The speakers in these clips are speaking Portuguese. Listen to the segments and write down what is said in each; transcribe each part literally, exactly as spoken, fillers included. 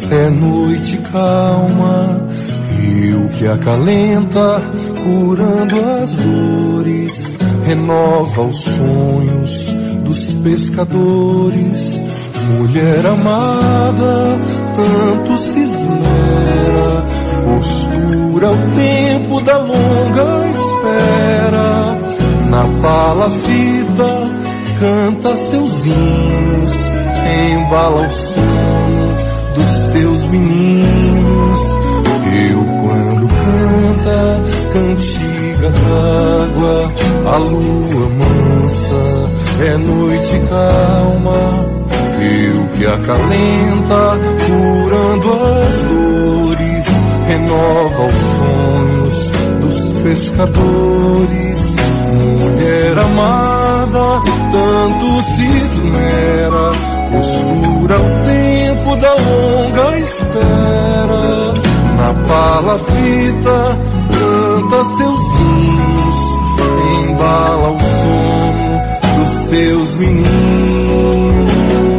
É noite calma, rio que acalenta, curando as dores, renova os sonhos dos pescadores. Mulher amada, tanto se esmera, postura o tempo da longa espera. Na palafita canta seus hinos, embala o sono dos seus meninos. Eu quando canta, cantiga d'água, a lua mansa, é noite calma, rio que acalenta, curando as dores, renova os sonhos dos pescadores. Mulher amada, tanto se esmera, costura o tempo da longa espera. Na palafita canta seus hinos, embala o sono dos seus meninos.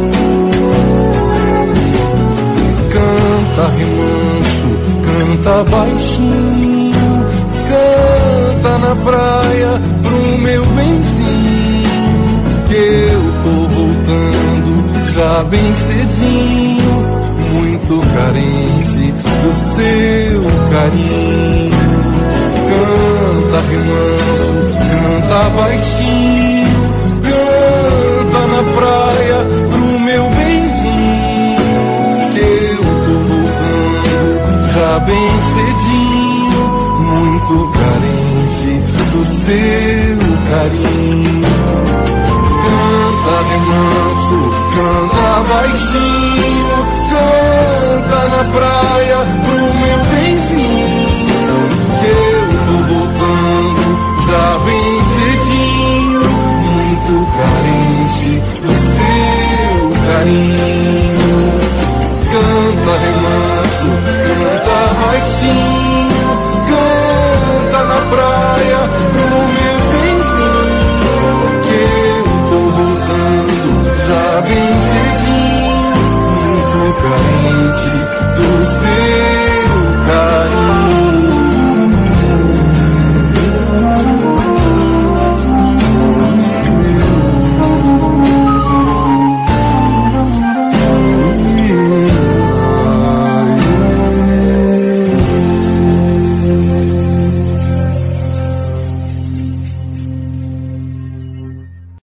Canta remanso, canta baixinho, canta na praia pro meu benzinho, que eu tô voltando já bem cedinho, muito carente do seu carinho. Canta remanso, canta baixinho, canta na praia pro meu benzinho, que eu tô voltando já bem cedinho, muito carente do seu carinho. Canta remanso, canta baixinho, canta na praia pro meu bem